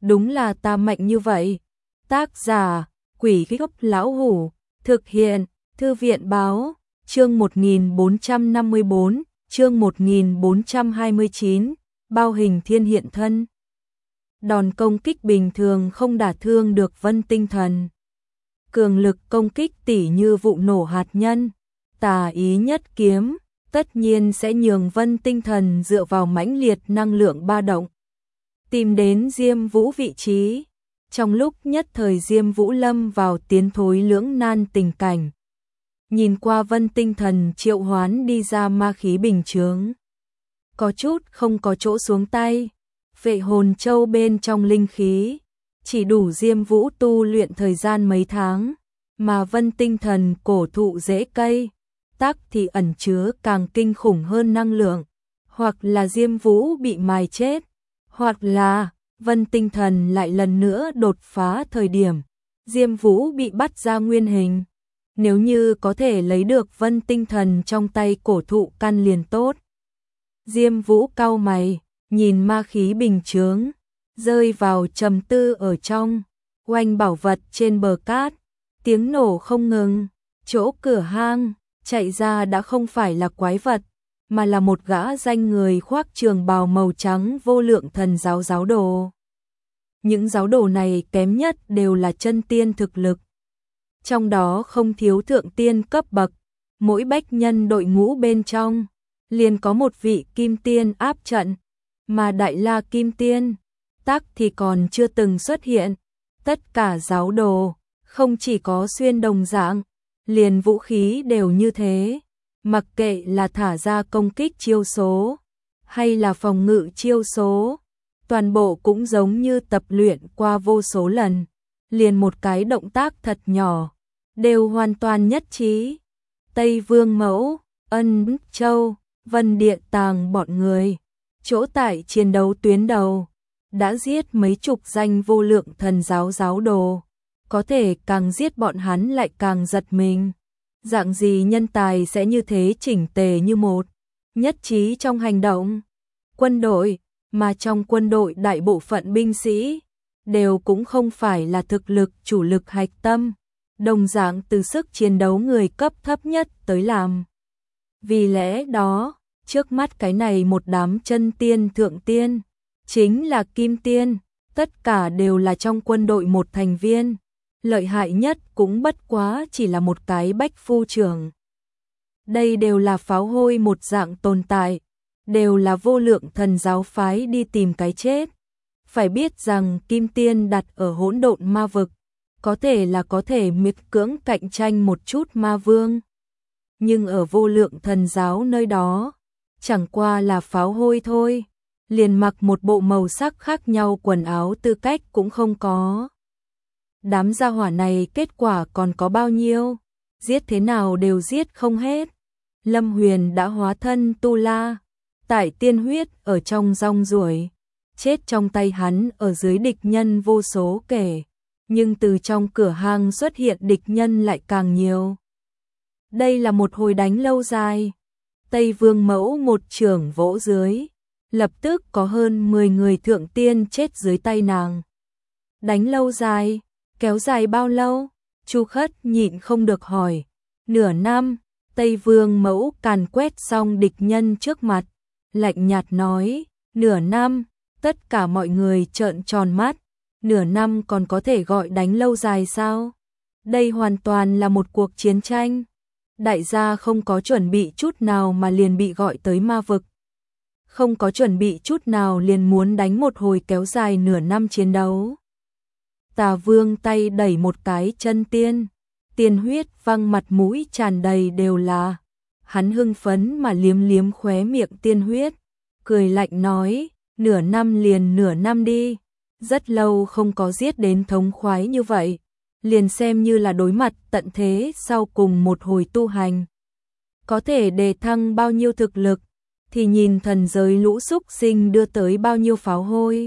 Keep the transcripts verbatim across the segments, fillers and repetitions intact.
đúng là ta mạnh như vậy. Tác giả, Quỷ Gốc Lão Hủ, thực hiện, Thư viện Báo, chương một nghìn bốn trăm năm mươi bốn, chương một nghìn bốn trăm hai mươi chín, Bao Hình Thiên hiện thân. Đòn công kích bình thường không đả thương được Vân Tinh Thần. Cường lực công kích tỉ như vụ nổ hạt nhân, tà ý nhất kiếm, tất nhiên sẽ nhường Vân Tinh Thần dựa vào mãnh liệt năng lượng ba động, tìm đến Diêm Vũ vị trí. Trong lúc nhất thời Diêm Vũ lâm vào tiến thối lưỡng nan tình cảnh. Nhìn qua Vân Tinh Thần triệu hoán đi ra ma khí bình chướng, có chút không có chỗ xuống tay. Vệ hồn châu bên trong linh khí chỉ đủ Diêm Vũ tu luyện thời gian mấy tháng, mà Vân Tinh Thần cổ thụ rễ cây tắc thì ẩn chứa càng kinh khủng hơn năng lượng, hoặc là Diêm Vũ bị mài chết, hoặc là Vân Tinh Thần lại lần nữa đột phá thời điểm Diêm Vũ bị bắt ra nguyên hình. Nếu như có thể lấy được Vân Tinh Thần trong tay cổ thụ căn liền tốt. Diêm Vũ cau mày, nhìn ma khí bình chướng, rơi vào trầm tư ở trong. Oanh bảo vật trên bờ cát, tiếng nổ không ngừng, chỗ cửa hang chạy ra đã không phải là quái vật, mà là một gã danh người khoác trường bào màu trắng vô lượng thần giáo giáo đồ. Những giáo đồ này kém nhất đều là chân tiên thực lực, trong đó không thiếu thượng tiên cấp bậc, mỗi bách nhân đội ngũ bên trong liền có một vị kim tiên áp trận, mà Đại La Kim Tiên tắc thì còn chưa từng xuất hiện. Tất cả giáo đồ không chỉ có xuyên đồng dạng, liền vũ khí đều như thế, mặc kệ là thả ra công kích chiêu số hay là phòng ngự chiêu số, toàn bộ cũng giống như tập luyện qua vô số lần, liền một cái động tác thật nhỏ đều hoàn toàn nhất trí. Tây Vương Mẫu, Ân Châu, Vân Địa Tàng bọn người chỗ tại chiến đấu tuyến đầu đã giết mấy chục danh vô lượng thần giáo giáo đồ, có thể càng giết bọn hắn lại càng giật mình. Dạng gì nhân tài sẽ như thế chỉnh tề như một, nhất trí trong hành động. Quân đội, mà trong quân đội đại bộ phận binh sĩ đều cũng không phải là thực lực chủ lực hạch tâm, đồng dạng từ sức chiến đấu người cấp thấp nhất tới làm. Vì lẽ đó, trước mắt cái này một đám chân tiên thượng tiên, chính là kim tiên, tất cả đều là trong quân đội một thành viên, lợi hại nhất cũng bất quá chỉ là một cái bách phu trưởng. Đây đều là pháo hôi một dạng tồn tại, đều là vô lượng thần giáo phái đi tìm cái chết. Phải biết rằng kim tiên đặt ở hỗn độn ma vực, có thể là có thể miệt cưỡng cạnh tranh một chút ma vương. Nhưng ở vô lượng thần giáo nơi đó, chẳng qua là pháo hôi thôi, liền mặc một bộ màu sắc khác nhau quần áo tư cách cũng không có. Đám gia hỏa này kết quả còn có bao nhiêu, giết thế nào đều giết không hết. Lâm Huyền đã hóa thân Tu La, tại tiên huyết ở trong rong ruổi, chết trong tay hắn ở dưới địch nhân vô số kể, nhưng từ trong cửa hang xuất hiện địch nhân lại càng nhiều. Đây là một hồi đánh lâu dài. Tây Vương Mẫu một chưởng vỗ dưới, lập tức có hơn mười người thượng tiên chết dưới tay nàng. Đánh lâu dài, kéo dài bao lâu? Chu Khất nhịn không được hỏi. Nửa năm. Tây Vương Mẫu càn quét xong địch nhân trước mặt, lạnh nhạt nói, nửa năm. Tất cả mọi người trợn tròn mắt, nửa năm còn có thể gọi đánh lâu dài sao? Đây hoàn toàn là một cuộc chiến tranh. Đại gia không có chuẩn bị chút nào mà liền bị gọi tới ma vực. Không có chuẩn bị chút nào liền muốn đánh một hồi kéo dài nửa năm chiến đấu. Tà Vương tay đẩy một cái chân tiên, tiên huyết văng mặt mũi tràn đầy đều là. Hắn hưng phấn mà liếm liếm khóe miệng tiên huyết, cười lạnh nói, nửa năm liền nửa năm đi, rất lâu không có giết đến thống khoái như vậy, liền xem như là đối mặt tận thế sau cùng một hồi tu hành. Có thể đề thăng bao nhiêu thực lực, thì nhìn thần giới lũ súc sinh đưa tới bao nhiêu pháo hôi.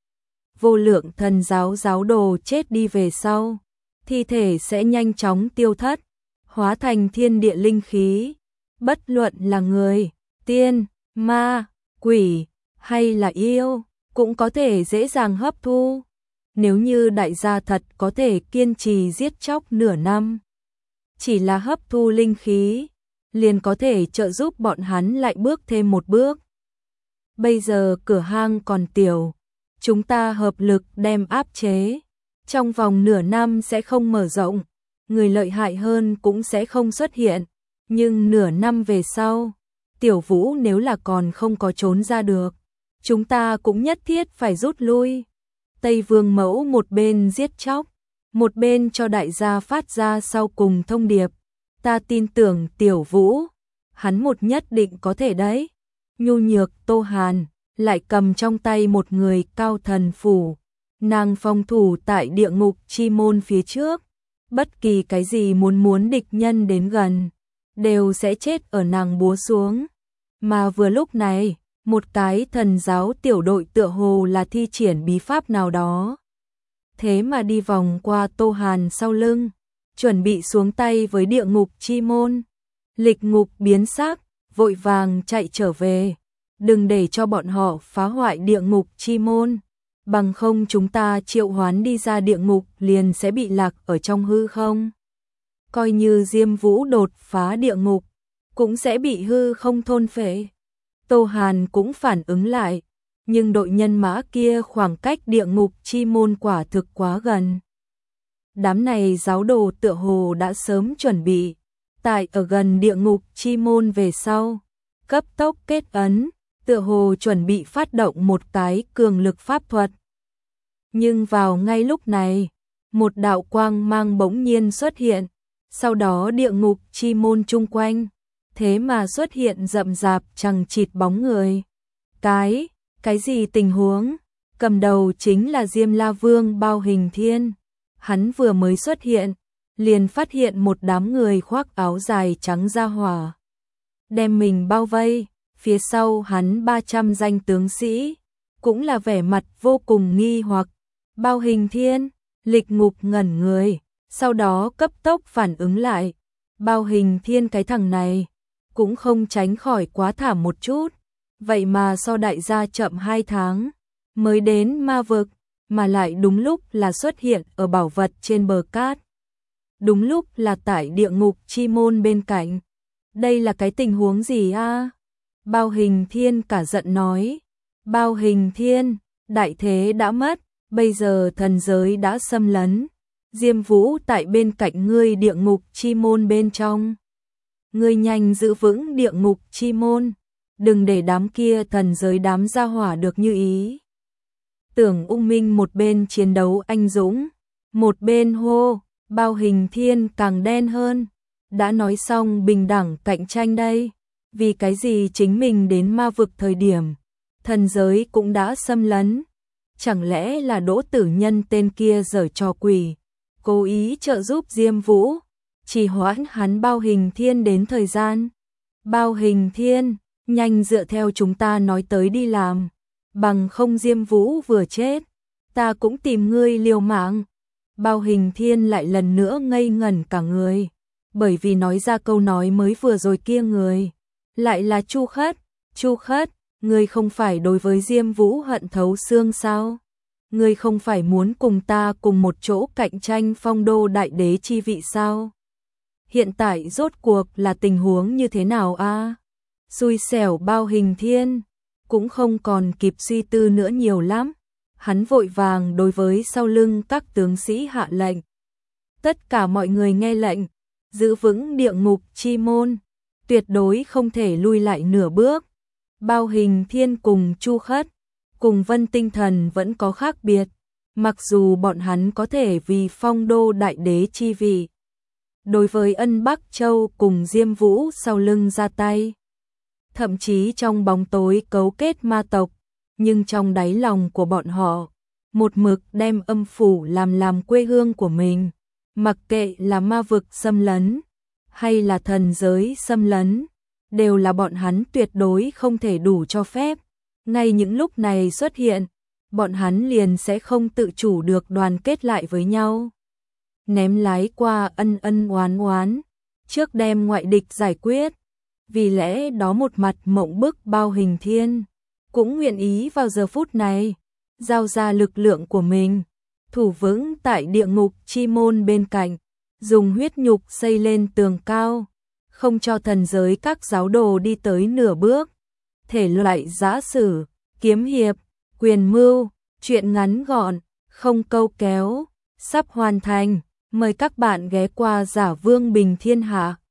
Vô lượng thần giáo giáo đồ chết đi về sau, thi thể sẽ nhanh chóng tiêu thất, hóa thành thiên địa linh khí, bất luận là người, tiên, ma, quỷ hay là yêu, cũng có thể dễ dàng hấp thu. Nếu như đại gia thật có thể kiên trì giết chóc nửa năm, chỉ là hấp thu linh khí, liền có thể trợ giúp bọn hắn lại bước thêm một bước. Bây giờ cửa hang còn tiểu, chúng ta hợp lực đem áp chế, trong vòng nửa năm sẽ không mở rộng, người lợi hại hơn cũng sẽ không xuất hiện, nhưng nửa năm về sau, Tiểu Vũ nếu là còn không có trốn ra được, chúng ta cũng nhất thiết phải rút lui. Tây Vương Mẫu một bên giết chóc, một bên cho đại gia phát ra sau cùng thông điệp, ta tin tưởng Tiểu Vũ, hắn một nhất định có thể đấy. Nhu nhược Tô Hàn lại cầm trong tay một người cao thần phủ, nàng phòng thủ tại địa ngục chi môn phía trước, bất kỳ cái gì muốn muốn địch nhân đến gần, đều sẽ chết ở nàng búa xuống. Mà vừa lúc này, một cái thần giáo tiểu đội tựa hồ là thi triển bí pháp nào đó, thế mà đi vòng qua Tô Hàn sau lưng, chuẩn bị xuống tay với địa ngục chi môn. Lịch Ngục biến sắc, vội vàng chạy trở về, đừng để cho bọn họ phá hoại địa ngục chi môn, bằng không chúng ta triệu hoán đi ra địa ngục liền sẽ bị lạc ở trong hư không. Coi như Diêm Vũ đột phá địa ngục, cũng sẽ bị hư không thôn phệ. Tô Hàn cũng phản ứng lại, nhưng đội nhân mã kia khoảng cách địa ngục chi môn quả thực quá gần. Đám này giáo đồ tựa hồ đã sớm chuẩn bị, tại ở gần địa ngục chi môn về sau, cấp tốc kết ấn, tựa hồ chuẩn bị phát động một cái cường lực pháp thuật. Nhưng vào ngay lúc này, một đạo quang mang bỗng nhiên xuất hiện, sau đó địa ngục chi môn chung quanh, thế mà xuất hiện rậm rạp chằng chịt bóng người. Cái, cái gì tình huống? Cầm đầu chính là Diêm La Vương Bao Hình Thiên. Hắn vừa mới xuất hiện, liền phát hiện một đám người khoác áo dài trắng ra hỏa, đem mình bao vây, phía sau hắn ba trăm danh tướng sĩ, cũng là vẻ mặt vô cùng nghi hoặc. Bao Hình Thiên, Lịch Ngục ngẩn người, sau đó cấp tốc phản ứng lại. Bao Hình Thiên cái thằng này, cũng không tránh khỏi quá thảm một chút, vậy mà so đại gia chậm hai tháng, mới đến ma vực, mà lại đúng lúc là xuất hiện ở bảo vật trên bờ cát. Đúng lúc là tại địa ngục chi môn bên cạnh. Đây là cái tình huống gì a? Bao Hình Thiên cả giận nói. Bao Hình Thiên, đại thế đã mất, bây giờ thần giới đã xâm lấn. Diêm Vũ tại bên cạnh ngươi địa ngục chi môn bên trong. Ngươi nhanh giữ vững địa ngục chi môn, đừng để đám kia thần giới đám gia hỏa được như ý. Tưởng Ung Minh một bên chiến đấu anh dũng, một bên hô. Bao Hình Thiên càng đen hơn, đã nói xong bình đẳng cạnh tranh đây, vì cái gì chính mình đến ma vực thời điểm, thần giới cũng đã xâm lấn, chẳng lẽ là Đỗ Tử Nhân tên kia giở trò quỷ, cố ý trợ giúp Diêm Vũ, chỉ hoãn hắn Bao Hình Thiên đến thời gian. Bao Hình Thiên, nhanh dựa theo chúng ta nói tới đi làm, bằng không Diêm Vũ vừa chết, ta cũng tìm ngươi liều mạng. Bao Hình Thiên lại lần nữa ngây ngẩn cả người, bởi vì nói ra câu nói mới vừa rồi kia người, lại là Chu Khất. Chu Khất, ngươi không phải đối với Diêm Vũ hận thấu xương sao? Ngươi không phải muốn cùng ta cùng một chỗ cạnh tranh phong đô đại đế chi vị sao? Hiện tại rốt cuộc là tình huống như thế nào a? Xui xẻo Bao Hình Thiên, cũng không còn kịp suy tư nữa nhiều lắm. Hắn vội vàng đối với sau lưng các tướng sĩ hạ lệnh. Tất cả mọi người nghe lệnh, giữ vững địa ngục chi môn, tuyệt đối không thể lui lại nửa bước. Bao Hình Thiên cùng Chu Khất, cùng Vân Tinh Thần vẫn có khác biệt, mặc dù bọn hắn có thể vì phong đô đại đế chi vị, đối với Ân Bắc Châu cùng Diêm Vũ sau lưng ra tay, thậm chí trong bóng tối cấu kết ma tộc, nhưng trong đáy lòng của bọn họ, một mực đem âm phủ làm làm quê hương của mình, mặc kệ là ma vực xâm lấn, hay là thần giới xâm lấn, đều là bọn hắn tuyệt đối không thể đủ cho phép. Ngay những lúc này xuất hiện, bọn hắn liền sẽ không tự chủ được đoàn kết lại với nhau. Ném lái qua ân ân oán oán, trước đem ngoại địch giải quyết, vì lẽ đó một mặt mộng bức Bao Hình Thiên cũng nguyện ý vào giờ phút này giao ra lực lượng của mình, thủ vững tại địa ngục chi môn bên cạnh, dùng huyết nhục xây lên tường cao, không cho thần giới các giáo đồ đi tới nửa bước. Thể loại giã sử, kiếm hiệp, quyền mưu, truyện ngắn gọn, không câu kéo, sắp hoàn thành. Mời các bạn ghé qua Giả Vương Bình Thiên Hạ.